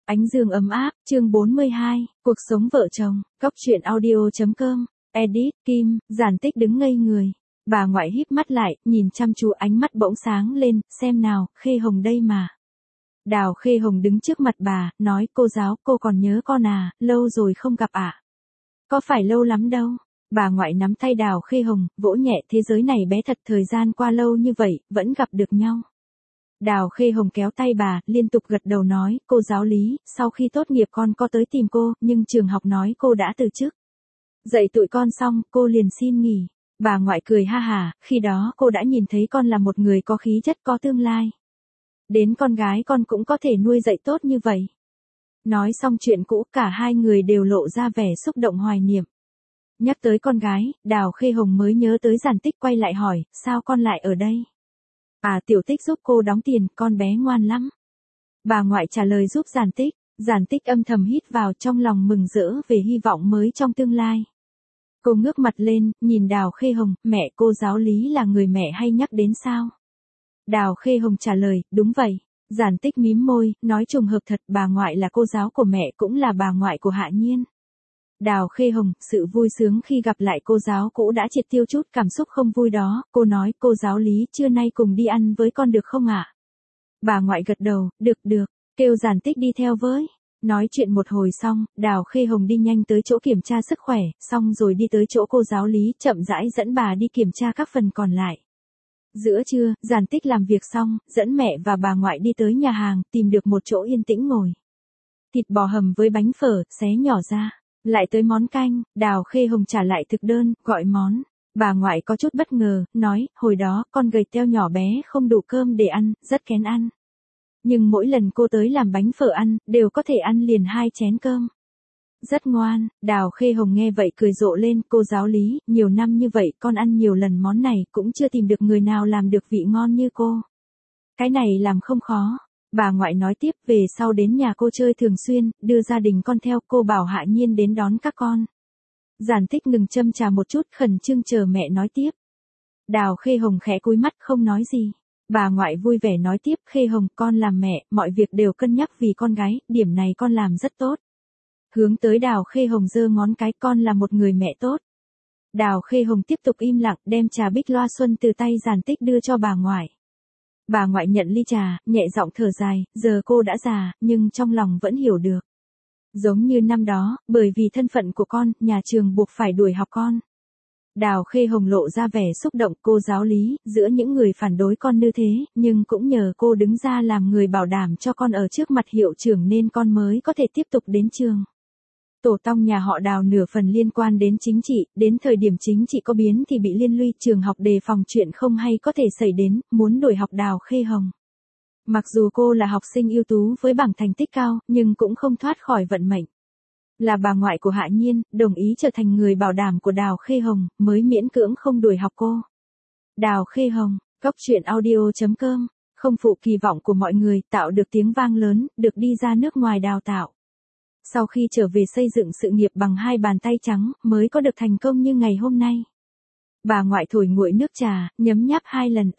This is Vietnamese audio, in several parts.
Ánh dương ấm áp, chương 42, cuộc sống vợ chồng, Cóc truyện audio.com, edit, Kim, Giản Tích đứng ngây người. Bà ngoại híp mắt lại, nhìn chăm chú ánh mắt bỗng sáng lên, xem nào, Khê Hồng đây mà. Đào Khê Hồng đứng trước mặt bà, nói cô giáo, cô còn nhớ con à, lâu rồi không gặp ạ. Có phải lâu lắm đâu. Bà ngoại nắm tay Đào Khê Hồng, vỗ nhẹ thế giới này bé thật thời gian qua lâu như vậy, vẫn gặp được nhau. Đào Khê Hồng kéo tay bà, liên tục gật đầu nói, cô giáo lý, sau khi tốt nghiệp con có tới tìm cô, nhưng trường học nói cô đã từ chức. Dạy tụi con xong, cô liền xin nghỉ. Bà ngoại cười ha hả, khi đó cô đã nhìn thấy con là một người có khí chất có tương lai. Đến con gái con cũng có thể nuôi dạy tốt như vậy. Nói xong chuyện cũ, cả hai người đều lộ ra vẻ xúc động hoài niệm. Nhắc tới con gái, Đào Khê Hồng mới nhớ tới Giản Tích, quay lại hỏi, sao con lại ở đây? À, Tiểu Tích giúp cô đóng tiền, con bé ngoan lắm. Bà ngoại trả lời giúp Giản Tích. Giản Tích âm thầm hít vào, trong lòng mừng rỡ về hy vọng mới trong tương lai. Cô ngước mặt lên, nhìn Đào Khê Hồng, mẹ cô giáo lý là người mẹ hay nhắc đến sao? Đào Khê Hồng trả lời, đúng vậy. Giản Tích mím môi, nói trùng hợp thật, bà ngoại là cô giáo của mẹ cũng là bà ngoại của Hạ Nhiên. Đào Khê Hồng, sự vui sướng khi gặp lại cô giáo cũ đã triệt tiêu chút cảm xúc không vui đó, cô nói, cô giáo lý, trưa nay cùng đi ăn với con được không ạ? Bà ngoại gật đầu, được, kêu Giản Tích đi theo với. Nói chuyện một hồi xong, Đào Khê Hồng đi nhanh tới chỗ kiểm tra sức khỏe, xong rồi đi tới chỗ cô giáo lý, chậm rãi dẫn bà đi kiểm tra các phần còn lại. Giữa trưa, Giản Tích làm việc xong, dẫn mẹ và bà ngoại đi tới nhà hàng, tìm được một chỗ yên tĩnh ngồi. Thịt bò hầm với bánh phở, xé nhỏ ra. Lại tới món canh, Đào Khê Hồng trả lại thực đơn, gọi món. Bà ngoại có chút bất ngờ, nói, hồi đó con gầy teo nhỏ bé không đủ cơm để ăn, rất kén ăn. Nhưng mỗi lần cô tới làm bánh phở ăn, đều có thể ăn liền 2 chén cơm. Rất ngoan. Đào Khê Hồng nghe vậy cười rộ lên, cô giáo lý, nhiều năm như vậy con ăn nhiều lần món này cũng chưa tìm được người nào làm được vị ngon như cô. Cái này làm không khó. Bà ngoại nói tiếp, về sau đến nhà cô chơi thường xuyên, đưa gia đình con theo, cô bảo Hạ Nhiên đến đón các con. Giản Tích ngừng châm trà một chút, khẩn trương chờ mẹ nói tiếp. Đào Khê Hồng khẽ cúi mắt không nói gì. Bà ngoại vui vẻ nói tiếp, Khê Hồng, con làm mẹ, mọi việc đều cân nhắc vì con gái, điểm này con làm rất tốt. Hướng tới Đào Khê Hồng giơ ngón cái, con là một người mẹ tốt. Đào Khê Hồng tiếp tục im lặng, đem trà bích loa xuân từ tay Giản Tích đưa cho bà ngoại. Bà ngoại nhận ly trà, nhẹ giọng thở dài, giờ cô đã già, nhưng trong lòng vẫn hiểu được. Giống như năm đó, bởi vì thân phận của con, nhà trường buộc phải đuổi học con. Đào Khê Hồng lộ ra vẻ xúc động, cô giáo lý, giữa những người phản đối con như thế, nhưng cũng nhờ cô đứng ra làm người bảo đảm cho con ở trước mặt hiệu trưởng nên con mới có thể tiếp tục đến trường. Tổ tông nhà họ Đào nửa phần liên quan đến chính trị, đến thời điểm chính trị có biến thì bị liên lụy, trường học đề phòng chuyện không hay có thể xảy đến, muốn đuổi học Đào Khê Hồng. Mặc dù cô là học sinh ưu tú với bảng thành tích cao, nhưng cũng không thoát khỏi vận mệnh. Là bà ngoại của Hạ Nhiên, đồng ý trở thành người bảo đảm của Đào Khê Hồng, mới miễn cưỡng không đuổi học cô. Đào Khê Hồng, Cóc truyện audio.com, không phụ kỳ vọng của mọi người, tạo được tiếng vang lớn, được đi ra nước ngoài đào tạo. Sau khi trở về xây dựng sự nghiệp bằng 2 bàn tay trắng, mới có được thành công như ngày hôm nay. Bà ngoại thổi nguội nước trà, nhấm nháp 2 lần,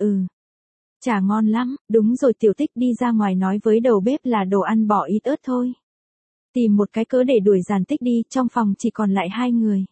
Trà ngon lắm, đúng rồi, Tiểu Tích đi ra ngoài nói với đầu bếp là đồ ăn bỏ ít ớt thôi. Tìm một cái cớ để đuổi Giản Tích đi, trong phòng chỉ còn lại 2 người.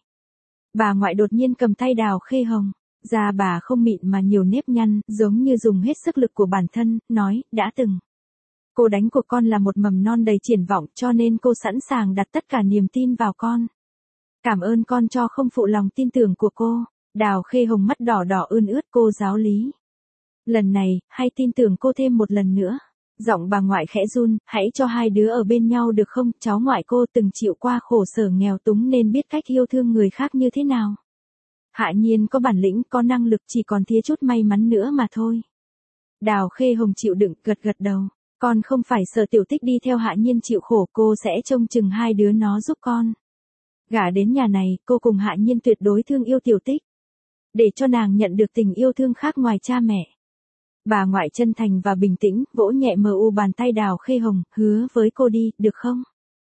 Bà ngoại đột nhiên cầm tay Đào Khê Hồng, da bà không mịn mà nhiều nếp nhăn, giống như dùng hết sức lực của bản thân, nói, đã từng. Cô đánh của con là một mầm non đầy triển vọng, cho nên cô sẵn sàng đặt tất cả niềm tin vào con. Cảm ơn con cho không phụ lòng tin tưởng của cô. Đào Khê Hồng mắt đỏ đỏ ươn ướt, cô giáo lý. Lần này, hãy tin tưởng cô thêm một lần nữa. Giọng bà ngoại khẽ run, hãy cho 2 đứa ở bên nhau được không, cháu ngoại cô từng chịu qua khổ sở nghèo túng nên biết cách yêu thương người khác như thế nào. Hạ Nhiên có bản lĩnh, có năng lực, chỉ còn thiếu chút may mắn nữa mà thôi. Đào Khê Hồng chịu đựng, gật đầu. Con không phải sợ Tiểu Tích đi theo Hạ Nhiên chịu khổ, cô sẽ trông chừng 2 đứa nó giúp con. Gả đến nhà này, cô cùng Hạ Nhiên tuyệt đối thương yêu Tiểu Tích. Để cho nàng nhận được tình yêu thương khác ngoài cha mẹ. Bà ngoại chân thành và bình tĩnh, vỗ nhẹ bàn tay Đào Khê Hồng, hứa với cô đi, được không?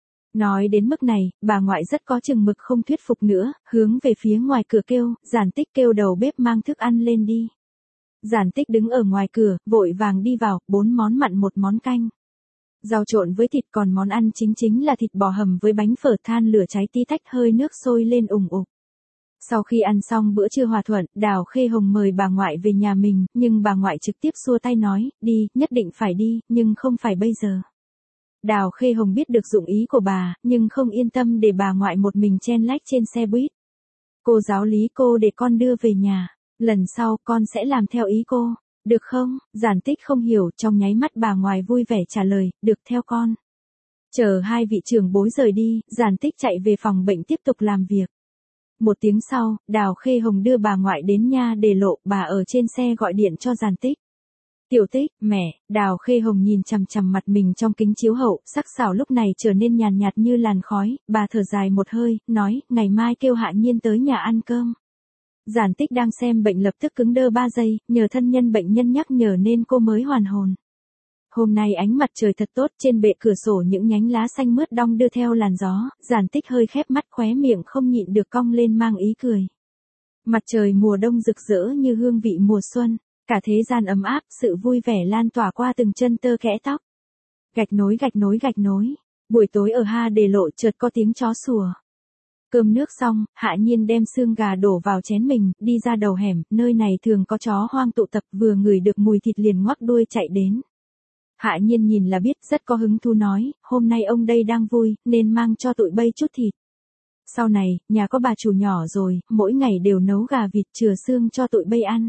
Nói đến mức này, bà ngoại rất có chừng mực không thuyết phục nữa, hướng về phía ngoài cửa kêu, Giản Tích, kêu đầu bếp mang thức ăn lên đi. Giản Tích đứng ở ngoài cửa, vội vàng đi vào, 4 món mặn 1 món canh. Rau trộn với thịt, còn món ăn chính chính là thịt bò hầm với bánh phở, than lửa cháy tí tách, hơi nước sôi lên ùng ục. Sau khi ăn xong bữa trưa hòa thuận, Đào Khê Hồng mời bà ngoại về nhà mình, nhưng bà ngoại trực tiếp xua tay nói, đi, nhất định phải đi, nhưng không phải bây giờ. Đào Khê Hồng biết được dụng ý của bà, nhưng không yên tâm để bà ngoại một mình chen lách trên xe buýt. Cô giáo lý cô để con đưa về nhà, lần sau con sẽ làm theo ý cô, được không? Giản Tích không hiểu, trong nháy mắt bà ngoại vui vẻ trả lời, được, theo con. Chờ hai vị trưởng bối rời đi, Giản Tích chạy về phòng bệnh tiếp tục làm việc. Một tiếng sau, Đào Khê Hồng đưa bà ngoại đến nha đề lộ, bà ở trên xe gọi điện cho Giản Tích. Tiểu Tích, mẹ. Đào Khê Hồng nhìn chằm chằm mặt mình trong kính chiếu hậu, sắc sảo lúc này trở nên nhàn nhạt như làn khói, bà thở dài một hơi, nói, ngày mai kêu Hạ Nhiên tới nhà ăn cơm. Giản Tích đang xem bệnh lập tức cứng đơ 3 giây, nhờ thân nhân bệnh nhân nhắc nhở nên cô mới hoàn hồn. Hôm nay ánh mặt trời thật tốt, trên bệ cửa sổ những nhánh lá xanh mướt đong đưa theo làn gió, Giản Tích hơi khép mắt, khóe miệng không nhịn được cong lên mang ý cười. Mặt trời mùa đông rực rỡ như hương vị mùa xuân, cả thế gian ấm áp, sự vui vẻ lan tỏa qua từng chân tơ kẽ tóc. Gạch nối gạch nối gạch nối, buổi tối ở ha đề lộ chợt có tiếng chó sủa. Cơm nước xong, Hạ Nhiên đem xương gà đổ vào chén mình, đi ra đầu hẻm, nơi này thường có chó hoang tụ tập, vừa ngửi được mùi thịt liền ngoắc đuôi chạy đến. Hạ Nhiên nhìn là biết, rất có hứng thú nói, hôm nay ông đây đang vui, nên mang cho tụi bay chút thịt. Sau này, nhà có bà chủ nhỏ rồi, mỗi ngày đều nấu gà vịt chừa xương cho tụi bay ăn.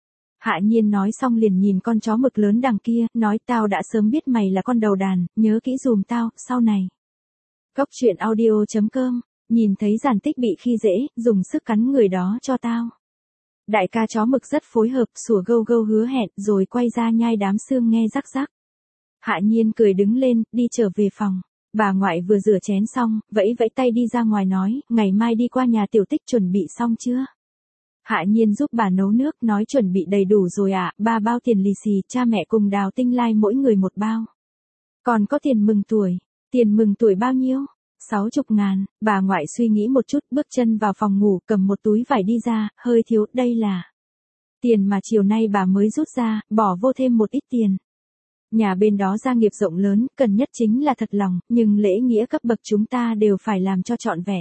Hạ Nhiên nói xong liền nhìn con chó mực lớn đằng kia, nói tao đã sớm biết mày là con đầu đàn, nhớ kỹ dùm tao, sau này. Góc truyện audio.com, nhìn thấy Giản Tích bị khi dễ, dùng sức cắn người đó cho tao. Đại ca chó mực rất phối hợp, sủa gâu gâu hứa hẹn, rồi quay ra nhai đám xương nghe rắc rắc. Hạ Nhiên cười đứng lên, đi trở về phòng. Bà ngoại vừa rửa chén xong, vẫy vẫy tay đi ra ngoài nói, ngày mai đi qua nhà Tiểu Tích chuẩn bị xong chưa? Hạ Nhiên giúp bà nấu nước, nói chuẩn bị đầy đủ rồi ạ, 3 bao tiền lì xì, cha mẹ cùng Đào Tinh Lai mỗi người 1 bao. Còn có tiền mừng tuổi. Tiền mừng tuổi bao nhiêu? 60.000, bà ngoại suy nghĩ một chút, bước chân vào phòng ngủ, cầm một túi vải đi ra, hơi thiếu, đây là tiền mà chiều nay bà mới rút ra, bỏ vô thêm một ít tiền. Nhà bên đó gia nghiệp rộng lớn, cần nhất chính là thật lòng, nhưng lễ nghĩa cấp bậc chúng ta đều phải làm cho trọn vẹn.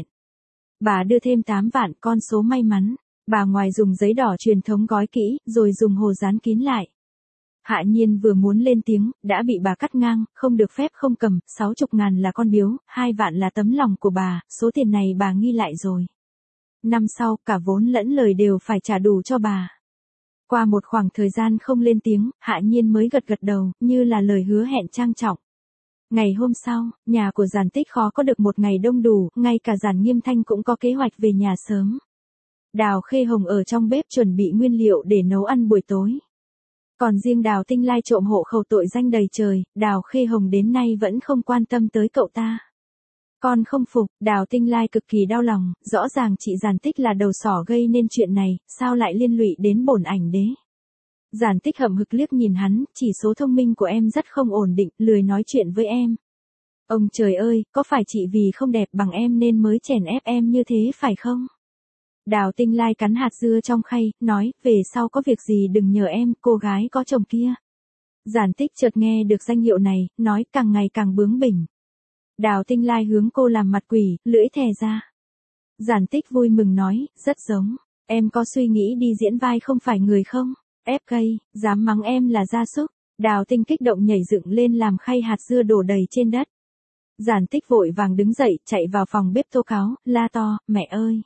Bà đưa thêm 8 vạn, con số may mắn. Bà ngoại dùng giấy đỏ truyền thống gói kỹ, rồi dùng hồ dán kín lại. Hạ Nhiên vừa muốn lên tiếng, đã bị bà cắt ngang, không được phép không cầm, 60.000 là con biếu, 2 vạn là tấm lòng của bà, số tiền này bà ghi lại rồi. Năm sau, cả vốn lẫn lời đều phải trả đủ cho bà. Qua một khoảng thời gian không lên tiếng, Hạ Nhiên mới gật gật đầu, như là lời hứa hẹn trang trọng. Ngày hôm sau, nhà của Giản Tích khó có được một ngày đông đủ, ngay cả Giản Nghiêm Thanh cũng có kế hoạch về nhà sớm. Đào Khê Hồng ở trong bếp chuẩn bị nguyên liệu để nấu ăn buổi tối. Còn riêng Đào Tinh Lai trộm hộ khẩu tội danh đầy trời, Đào Khê Hồng đến nay vẫn không quan tâm tới cậu ta. Con không phục, Đào Tinh Lai cực kỳ đau lòng, rõ ràng chị Giản Tích là đầu sỏ gây nên chuyện này, sao lại liên lụy đến bổn ảnh đế. Giản Tích hậm hực liếc nhìn hắn, chỉ số thông minh của em rất không ổn định, lười nói chuyện với em. Ông trời ơi, có phải chị vì không đẹp bằng em nên mới chèn ép em như thế phải không? Đào Tinh Lai cắn hạt dưa trong khay, nói, về sau có việc gì đừng nhờ em, cô gái có chồng kia. Giản Tích chợt nghe được danh hiệu này, nói càng ngày càng bướng bỉnh. Đào Tinh Lai hướng cô làm mặt quỷ, lưỡi thè ra. Giản Tích vui mừng nói, rất giống, em có suy nghĩ đi diễn vai không phải người không? FK, dám mắng em là gia súc. Đào Tinh kích động nhảy dựng lên làm khay hạt dưa đổ đầy trên đất. Giản Tích vội vàng đứng dậy, chạy vào phòng bếp tố cáo, la to, mẹ ơi.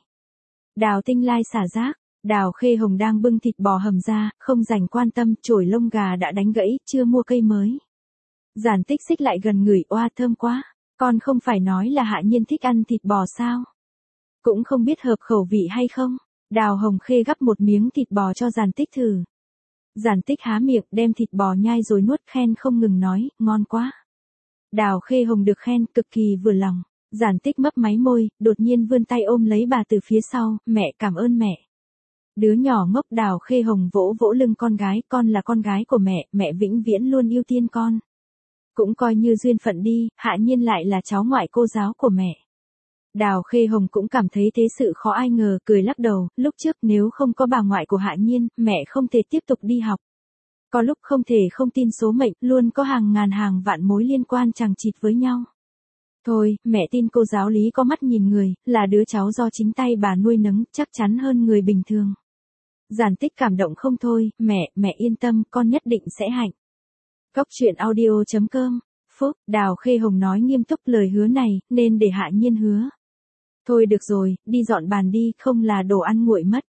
Đào Tinh Lai xả rác, Đào Khê Hồng đang bưng thịt bò hầm ra, không dành quan tâm, chổi lông gà đã đánh gãy, chưa mua cây mới. Giản Tích xích lại gần ngửi, oa thơm quá, con không phải nói là Hạ Nhiên thích ăn thịt bò sao? Cũng không biết hợp khẩu vị hay không? Đào Hồng Khê gắp một miếng thịt bò cho Giản Tích thử. Giản Tích há miệng, đem thịt bò nhai rồi nuốt, khen không ngừng nói, ngon quá. Đào Khê Hồng được khen, cực kỳ vừa lòng. Giản Tích mấp máy môi, đột nhiên vươn tay ôm lấy bà từ phía sau, mẹ cảm ơn mẹ. Đứa nhỏ ngốc. Đào Khê Hồng vỗ vỗ lưng con gái, con là con gái của mẹ vĩnh viễn luôn ưu tiên con. Cũng coi như duyên phận đi, Hạ Nhiên lại là cháu ngoại cô giáo của mẹ. Đào Khê Hồng cũng cảm thấy thế sự khó ai ngờ, cười lắc đầu, lúc trước nếu không có bà ngoại của Hạ Nhiên, mẹ không thể tiếp tục đi học. Có lúc không thể không tin số mệnh, luôn có hàng ngàn hàng vạn mối liên quan chằng chịt với nhau. Thôi, mẹ tin cô giáo lý có mắt nhìn người, là đứa cháu do chính tay bà nuôi nấng, chắc chắn hơn người bình thường. Giản Tích cảm động không thôi, mẹ yên tâm, con nhất định sẽ hạnh. Góc truyện audio.com. Phúc, Đào Khê Hồng nói nghiêm túc lời hứa này, nên để Hạ Nhiên hứa. Thôi được rồi, đi dọn bàn đi, không là đồ ăn nguội mất.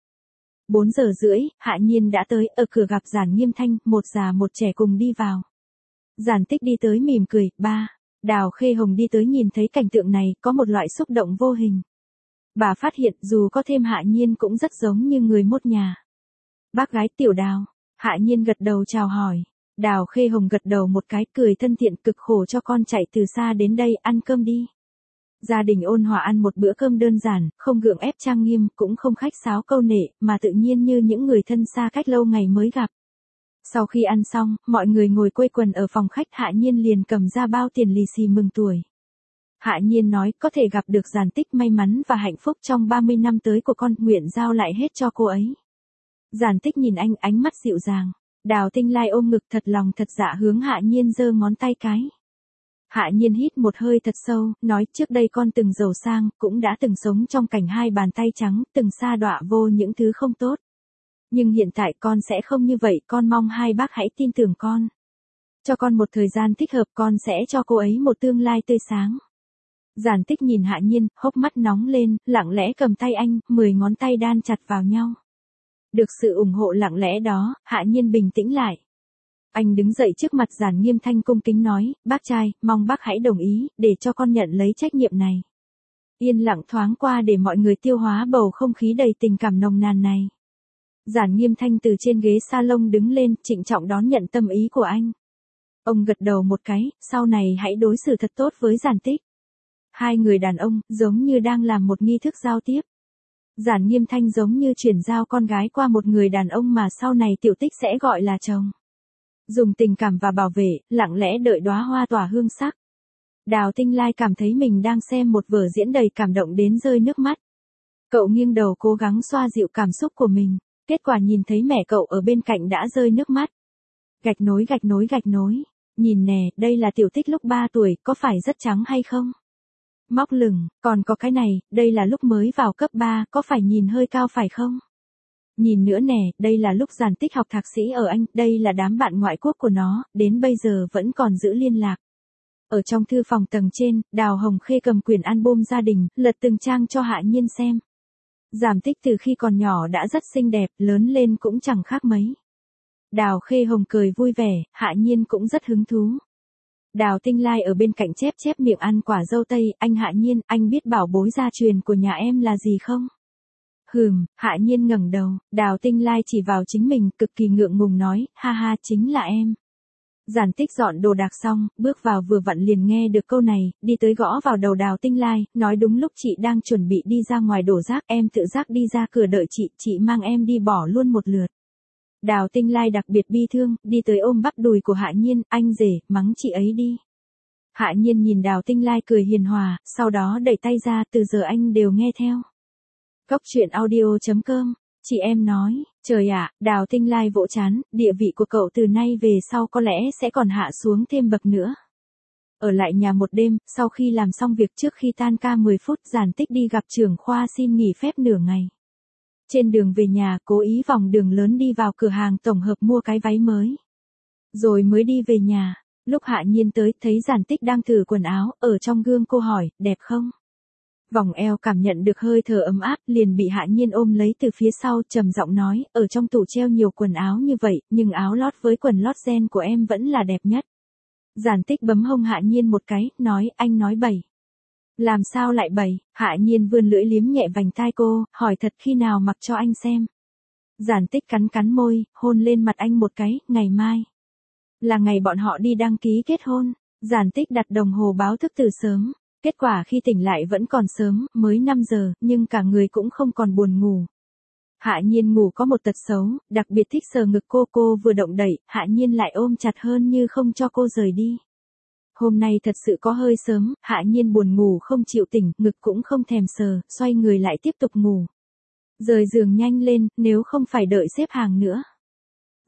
4 giờ rưỡi, Hạ Nhiên đã tới, ở cửa gặp Giản Nghiêm Thanh, một già một trẻ cùng đi vào. Giản Tích đi tới mỉm cười, ba. Đào Khê Hồng đi tới nhìn thấy cảnh tượng này, có một loại xúc động vô hình. Bà phát hiện dù có thêm Hạ Nhiên cũng rất giống như người một nhà. Bác gái Tiểu Đào. Hạ Nhiên gật đầu chào hỏi. Đào Khê Hồng gật đầu một cái, cười thân thiện, cực khổ cho con chạy từ xa đến đây, ăn cơm đi. Gia đình ôn hòa ăn một bữa cơm đơn giản, không gượng ép trang nghiêm, cũng không khách sáo câu nệ, mà tự nhiên như những người thân xa cách lâu ngày mới gặp. Sau khi ăn xong, mọi người ngồi quây quần ở phòng khách, Hạ Nhiên liền cầm ra bao tiền lì xì mừng tuổi. Hạ Nhiên nói, có thể gặp được Giản Tích may mắn và hạnh phúc trong 30 năm tới của con, nguyện giao lại hết cho cô ấy. Giản Tích nhìn anh, ánh mắt dịu dàng. Đào Tinh Lai ôm ngực thật lòng thật dạ hướng Hạ Nhiên giơ ngón tay cái. Hạ Nhiên hít một hơi thật sâu, nói trước đây con từng giàu sang, cũng đã từng sống trong cảnh hai bàn tay trắng, từng sa đọa vô những thứ không tốt. Nhưng hiện tại con sẽ không như vậy, con mong hai bác hãy tin tưởng con. Cho con một thời gian thích hợp, con sẽ cho cô ấy một tương lai tươi sáng. Giản Tích nhìn Hạ Nhiên, hốc mắt nóng lên, lặng lẽ cầm tay anh, 10 ngón tay đan chặt vào nhau. Được sự ủng hộ lặng lẽ đó, Hạ Nhiên bình tĩnh lại. Anh đứng dậy trước mặt Giản Nghiêm Thanh cung kính nói, bác trai, mong bác hãy đồng ý, để cho con nhận lấy trách nhiệm này. Yên lặng thoáng qua để mọi người tiêu hóa bầu không khí đầy tình cảm nồng nàn này. Giản Nghiêm Thanh từ trên ghế salon đứng lên, trịnh trọng đón nhận tâm ý của anh. Ông gật đầu một cái, sau này hãy đối xử thật tốt với Giản Tích. Hai người đàn ông, giống như đang làm một nghi thức giao tiếp. Giản Nghiêm Thanh giống như chuyển giao con gái qua một người đàn ông mà sau này Tiểu Tích sẽ gọi là chồng. Dùng tình cảm và bảo vệ, lặng lẽ đợi đóa hoa tỏa hương sắc. Đào Tinh Lai cảm thấy mình đang xem một vở diễn đầy cảm động đến rơi nước mắt. Cậu nghiêng đầu cố gắng xoa dịu cảm xúc của mình, kết quả nhìn thấy mẹ cậu ở bên cạnh đã rơi nước mắt. Gạch nối, nhìn nè, đây là Tiểu Tích lúc 3 tuổi, có phải rất trắng hay không? Móc lửng, còn có cái này, đây là lúc mới vào cấp 3, có phải nhìn hơi cao phải không? Nhìn nữa nè, đây là lúc Giản Tích học thạc sĩ ở Anh, đây là đám bạn ngoại quốc của nó, đến bây giờ vẫn còn giữ liên lạc. Ở trong thư phòng tầng trên, Đào Hồng Khê cầm quyển album gia đình, lật từng trang cho Hạ Nhiên xem. Giản Tích từ khi còn nhỏ đã rất xinh đẹp, lớn lên cũng chẳng khác mấy. Đào Khê Hồng cười vui vẻ, Hạ Nhiên cũng rất hứng thú. Đào Tinh Lai ở bên cạnh chép miệng ăn quả dâu tây, anh Hạ Nhiên, anh biết bảo bối gia truyền của nhà em là gì không? Hạ Nhiên ngẩng đầu, Đào Tinh Lai chỉ vào chính mình, cực kỳ ngượng ngùng nói, ha ha, chính là em. Giản Tích dọn đồ đạc xong, bước vào vừa vặn liền nghe được câu này, đi tới gõ vào đầu Đào Tinh Lai, nói đúng lúc chị đang chuẩn bị đi ra ngoài đổ rác, em tự giác đi ra cửa đợi chị mang em đi bỏ luôn một lượt. Đào Tinh Lai đặc biệt bi thương, đi tới ôm bắp đùi của Hạ Nhiên, anh rể, mắng chị ấy đi. Hạ Nhiên nhìn Đào Tinh Lai cười hiền hòa, sau đó đẩy tay ra, từ giờ anh đều nghe theo. Góc truyện audio.com, chị em nói, trời ạ, Đào Tinh Lai vỗ chán, địa vị của cậu từ nay về sau có lẽ sẽ còn hạ xuống thêm bậc nữa. Ở lại nhà một đêm, sau khi làm xong việc trước khi tan ca 10 phút, Giản Tích đi gặp trưởng khoa xin nghỉ phép nửa ngày. Trên đường về nhà, cố ý vòng đường lớn đi vào cửa hàng tổng hợp mua cái váy mới. Rồi mới đi về nhà, lúc Hạ Nhiên tới, thấy Giản Tích đang thử quần áo, ở trong gương cô hỏi, đẹp không? Vòng eo cảm nhận được hơi thở ấm áp, liền bị Hạ Nhiên ôm lấy từ phía sau, trầm giọng nói, ở trong tủ treo nhiều quần áo như vậy, nhưng áo lót với quần lót ren của em vẫn là đẹp nhất. Giản Tích bấm hông Hạ Nhiên một cái, nói, anh nói bậy. Làm sao lại bậy? Hạ Nhiên vươn lưỡi liếm nhẹ vành tai cô, hỏi thật khi nào mặc cho anh xem. Giản Tích cắn môi, hôn lên mặt anh một cái, ngày mai. Là ngày bọn họ đi đăng ký kết hôn. Giản Tích đặt đồng hồ báo thức từ sớm. Kết quả khi tỉnh lại vẫn còn sớm, mới 5 giờ, nhưng cả người cũng không còn buồn ngủ. Hạ Nhiên ngủ có một tật xấu, đặc biệt thích sờ ngực cô vừa động đậy, Hạ Nhiên lại ôm chặt hơn như không cho cô rời đi. Hôm nay thật sự có hơi sớm, Hạ Nhiên buồn ngủ không chịu tỉnh, ngực cũng không thèm sờ, xoay người lại tiếp tục ngủ. Rời giường nhanh lên, nếu không phải đợi xếp hàng nữa.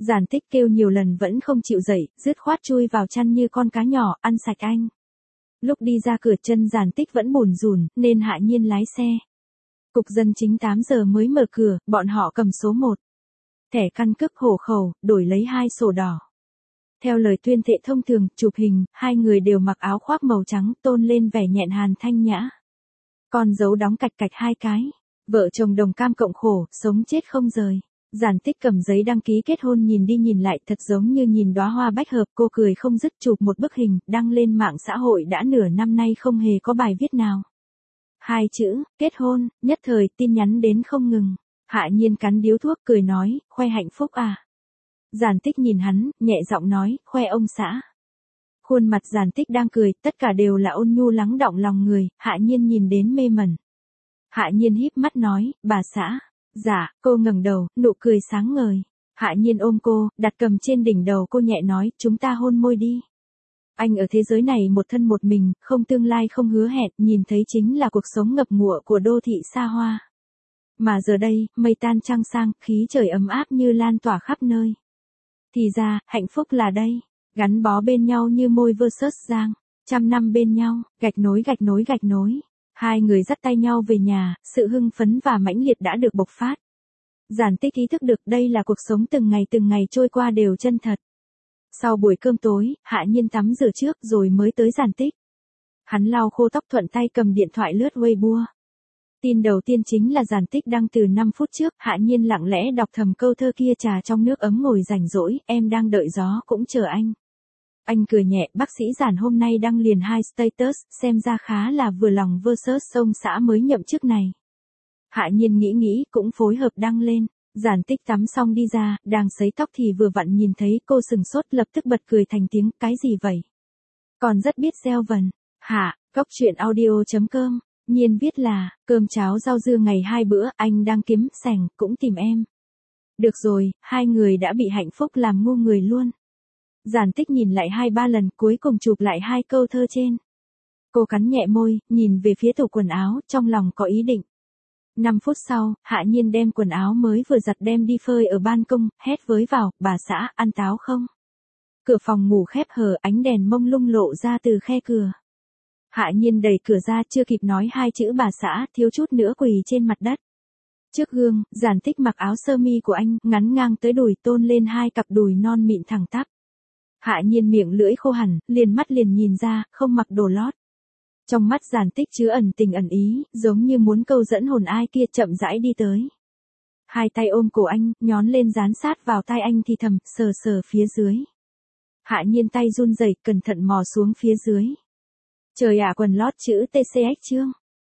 Giản Tích kêu nhiều lần vẫn không chịu dậy, dứt khoát chui vào chăn như con cá nhỏ, ăn sạch anh. Lúc đi ra cửa chân Giản Tích vẫn bủn rủn, nên Hạ Nhiên lái xe. Cục dân chính 8 giờ mới mở cửa, bọn họ cầm số 1. Thẻ căn cước hộ khẩu, đổi lấy 2 sổ đỏ. Theo lời tuyên thệ thông thường, chụp hình, hai người đều mặc áo khoác màu trắng, tôn lên vẻ nhẹn hàn thanh nhã. Con dấu đóng cạch cạch 2 cái. Vợ chồng đồng cam cộng khổ, sống chết không rời. Giản Tích cầm giấy đăng ký kết hôn nhìn đi nhìn lại thật giống như nhìn đóa hoa bách hợp, cô cười không dứt, chụp một bức hình, đăng lên mạng xã hội đã nửa năm nay không hề có bài viết nào. 2 chữ, kết hôn, nhất thời tin nhắn đến không ngừng. Hạ Nhiên cắn điếu thuốc cười nói, khoe hạnh phúc à. Giản Tích nhìn hắn, nhẹ giọng nói, khoe ông xã. Khuôn mặt Giản Tích đang cười, tất cả đều là ôn nhu lắng đọng lòng người, Hạ Nhiên nhìn đến mê mẩn. Hạ Nhiên híp mắt nói, bà xã. Dạ, cô ngẩng đầu, nụ cười sáng ngời. Hạ Nhiên ôm cô, đặt cầm trên đỉnh đầu cô nhẹ nói, chúng ta hôn môi đi. Anh ở thế giới này một thân một mình, không tương lai không hứa hẹn, nhìn thấy chính là cuộc sống ngập ngụa của đô thị xa hoa. Mà giờ đây, mây tan trăng sang, khí trời ấm áp như lan tỏa khắp nơi. Thì ra, hạnh phúc là đây, gắn bó bên nhau như môi versus giang, 100 năm bên nhau, gạch nối gạch nối gạch nối. Hai người dắt tay nhau về nhà, sự hưng phấn và mãnh liệt đã được bộc phát. Giản Tích ý thức được đây là cuộc sống từng ngày trôi qua đều chân thật. Sau buổi cơm tối, Hạ Nhiên tắm rửa trước rồi mới tới Giản Tích. Hắn lau khô tóc thuận tay cầm điện thoại lướt Weibo. Tin đầu tiên chính là Giản Tích đăng từ 5 phút trước, Hạ Nhiên lặng lẽ đọc thầm câu thơ kia, trà trong nước ấm ngồi rảnh rỗi, em đang đợi gió cũng chờ anh. Anh cười nhẹ, bác sĩ Giản hôm nay đăng liền 2 status, xem ra khá là vừa lòng versus ông xã mới nhậm chức này. Hạ Nhiên nghĩ cũng phối hợp đăng lên. Giản Tích tắm xong đi ra, đang sấy tóc thì vừa vặn nhìn thấy cô sừng sốt, lập tức bật cười thành tiếng, cái gì vậy? Còn rất biết gieo vần. Hạ, Cóc Truyện Audio.com, Nhiên viết là, cơm cháo rau dưa ngày 2 bữa, anh đang kiếm sành, cũng tìm em. Được rồi, hai người đã bị hạnh phúc làm ngu người luôn. Giản Tích nhìn lại 2-3 lần, cuối cùng chụp lại 2 câu thơ trên. Cô cắn nhẹ môi, nhìn về phía tủ quần áo, trong lòng có ý định. 5 phút sau, Hạ Nhiên đem quần áo mới vừa giặt đem đi phơi ở ban công, hét với vào, bà xã, ăn táo không? Cửa phòng ngủ khép hờ, ánh đèn mông lung lộ ra từ khe cửa. Hạ Nhiên đẩy cửa ra, chưa kịp nói 2 chữ bà xã, thiếu chút nữa quỳ trên mặt đất. Trước gương, Giản Tích mặc áo sơ mi của anh, ngắn ngang tới đùi, tôn lên 2 cặp đùi non mịn thẳng tắp. Hạ Nhiên miệng lưỡi khô hẳn, liền mắt liền nhìn ra, không mặc đồ lót. Trong mắt Giản Tích chứa ẩn tình ẩn ý, giống như muốn câu dẫn hồn ai kia, chậm rãi đi tới. 2 tay ôm cổ anh, nhón lên dán sát vào tai anh thì thầm, sờ phía dưới. Hạ Nhiên tay run rẩy, cẩn thận mò xuống phía dưới. Trời ạ, quần lót chữ TCX chương.